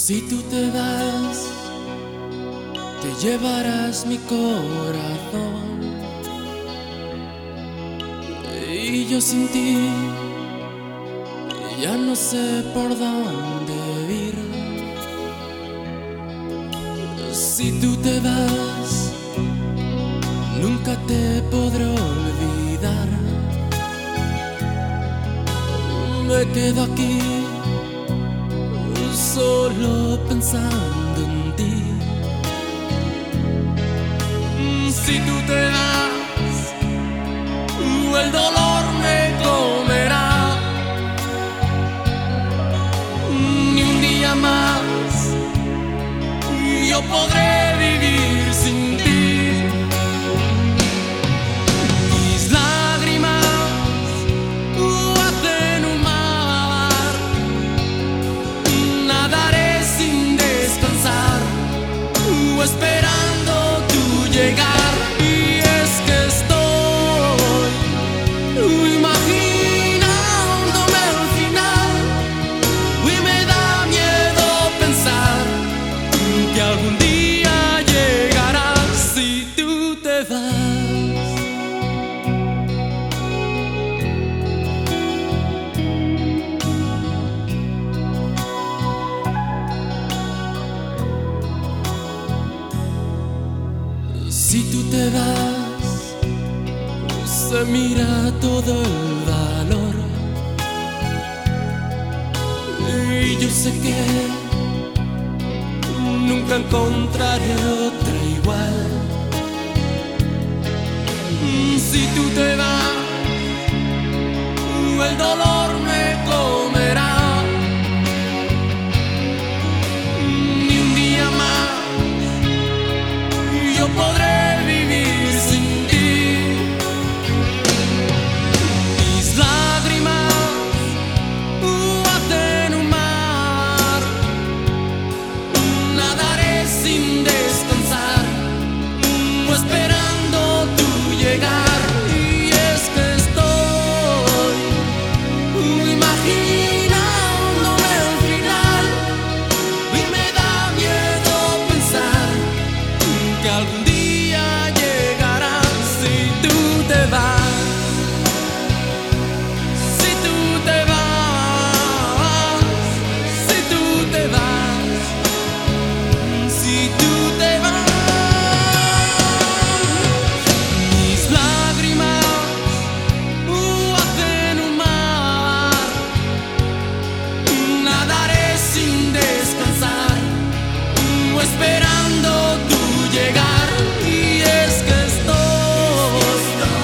Si tú te vas, te llevarás mi corazón. Y yo sin ti ya no sé por dónde ir. Si tú te vas, nunca te podré olvidar. Me quedo aquí solo pensando en ti. Si tú te vas, el dolor me comerá. Ni un día más yo podré vivir sin ti. Mis lágrimas hacen un mar. Nadaré sin descansar, esperando tu llegar. Y es que estoy imaginándome al final, y me da miedo pensar que algún día llegarás. Si tú te vas, si tú te vas, se mira todo el valor. Y yo sé que nunca encontraré otra igual. Si tú te vas, el dolor me comerá. Ni un día más yo podré vivir sin ti. Mis lágrimas hacen un mar. Nadaré sin descansar, esperando tu llegar. Y es que estoy imaginándome al final, y me da miedo pensar que algún día llegarás. Si tú te vas, si tú te vas, si tú te vas, si tú te vas. Mis lágrimas hacen un mar. Nadaré sin descansar, esperando tu llegar. Y es que estoy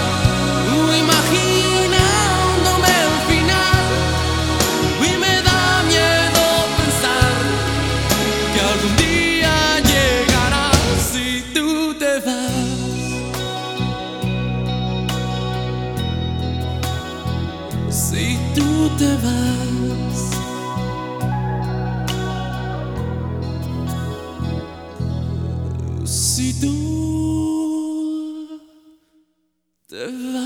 imaginándome al final, y me da miedo pensar que algún día llegarás. Si tú te vas, si tú te vas, si tú te vas.